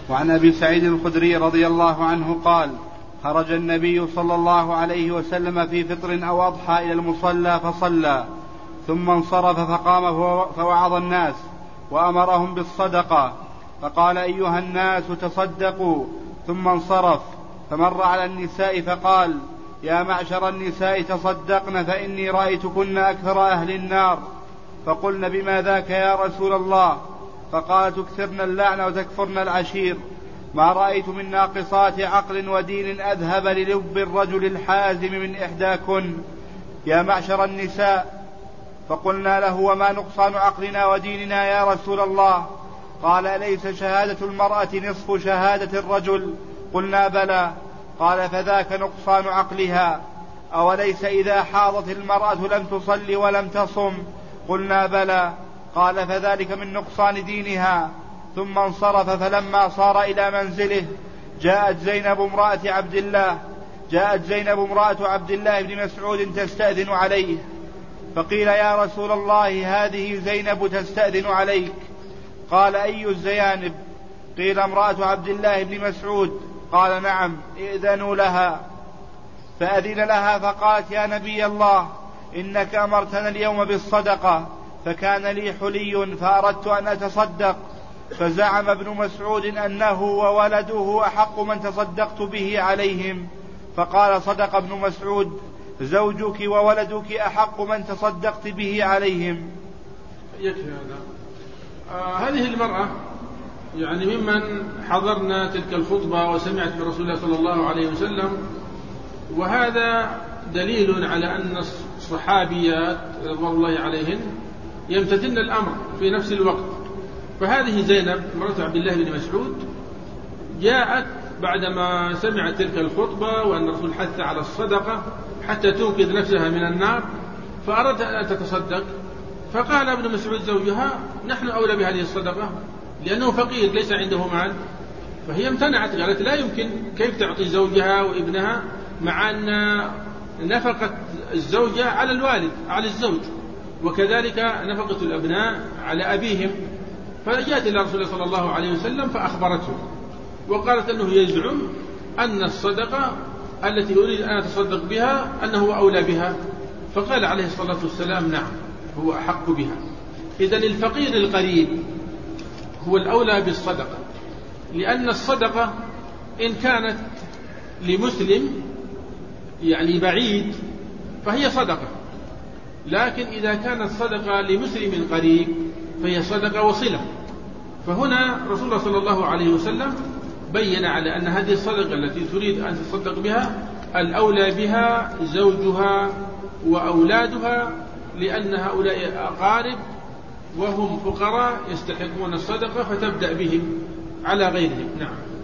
وعن أبي سعيد الخدري رضي الله عنه قال: خرج النبي صلى الله عليه وسلم في فطر أو أضحى إلى المصلى فصلى، ثم انصرف فقام فوعظ الناس وأمرهم بالصدقة، فقال: أيها الناس تصدقوا، ثم انصرف فمر على النساء فقال: يا معشر النساء تصدقن فإني رأيتكن أكثر أهل النار. فقلن: بما ذاك يا رسول الله؟ فقال: تكثرن اللعن وتكفرن العشير. ما رأيت من ناقصات عقل ودين أذهب للب الرجل الحازم من إحداكن. يا معشر النساء. فقلنا له: وما نقصان عقلنا وديننا يا رسول الله؟ قال: أليس شهادة المرأة نصف شهادة الرجل؟ قلنا: بلى. قال: فذاك نقصان عقلها. أوليس إذا حاضت المرأة لم تصل ولم تصم؟ قلنا: بلى. قال: فذلك من نقصان دينها. ثم انصرف، فلما صار إلى منزله جاءت زينب امرأة عبد الله بن مسعود تستأذن عليه، فقيل: يا رسول الله، هذه زينب تستأذن عليك. قال: أي الزيانب؟ قيل: امرأة عبد الله بن مسعود. قال: نعم، ائذنوا لها. فأذن لها فقالت: يا نبي الله، إنك أمرتنا اليوم بالصدقة، فكان لي حلي فأردت أن أتصدق، فزعم ابن مسعود أنه وولده أحق من تصدقت به عليهم. فقال: صدق ابن مسعود، زوجك وولدك أحق من تصدقت به عليهم. يكفي هذا. هذه المرأة يعني ممن حضرنا تلك الخطبة وسمعت من رسول الله صلى الله عليه وسلم، وهذا دليل على أن الصحابيات رضوان الله عليهن يمتثلن الأمر في نفس الوقت. فهذه زينب امرأة عبد الله بن مسعود جاءت بعدما سمعت تلك الخطبة وأن الرسول حث على الصدقة حتى تنقذ نفسها من النار، فأردت أن تتصدق. فقال ابن مسعود زوجها: نحن أولى بهذه الصدقة، لأنه فقير ليس عنده مال. فهي امتنعت، قالت: لا يمكن، كيف تعطي زوجها وابنها، مع أن نفقة الزوجة على الوالد، على الزوج، وكذلك نفقة الأبناء على أبيهم. فجاءت إلى رسول الله صلى الله عليه وسلم فأخبرته، وقالت أنه يزعم أن الصدقة التي أريد أن أتصدق بها أنه أولى بها. فقال عليه الصلاة والسلام: نعم، هو أحق بها. إذن الفقير القريب هو الأولى بالصدقة، لأن الصدقة إن كانت لمسلم يعني بعيد فهي صدقة، لكن إذا كانت صدقة لمسلم قريب فهي صدقة وصلة. فهنا رسول الله صلى الله عليه وسلم بين على أن هذه الصدقة التي تريد أن تتصدق بها الأولى بها زوجها وأولادها، لأن هؤلاء أقارب وهم فقراء يستحقون الصدقة، فتبدأ بهم على غيرهم. نعم.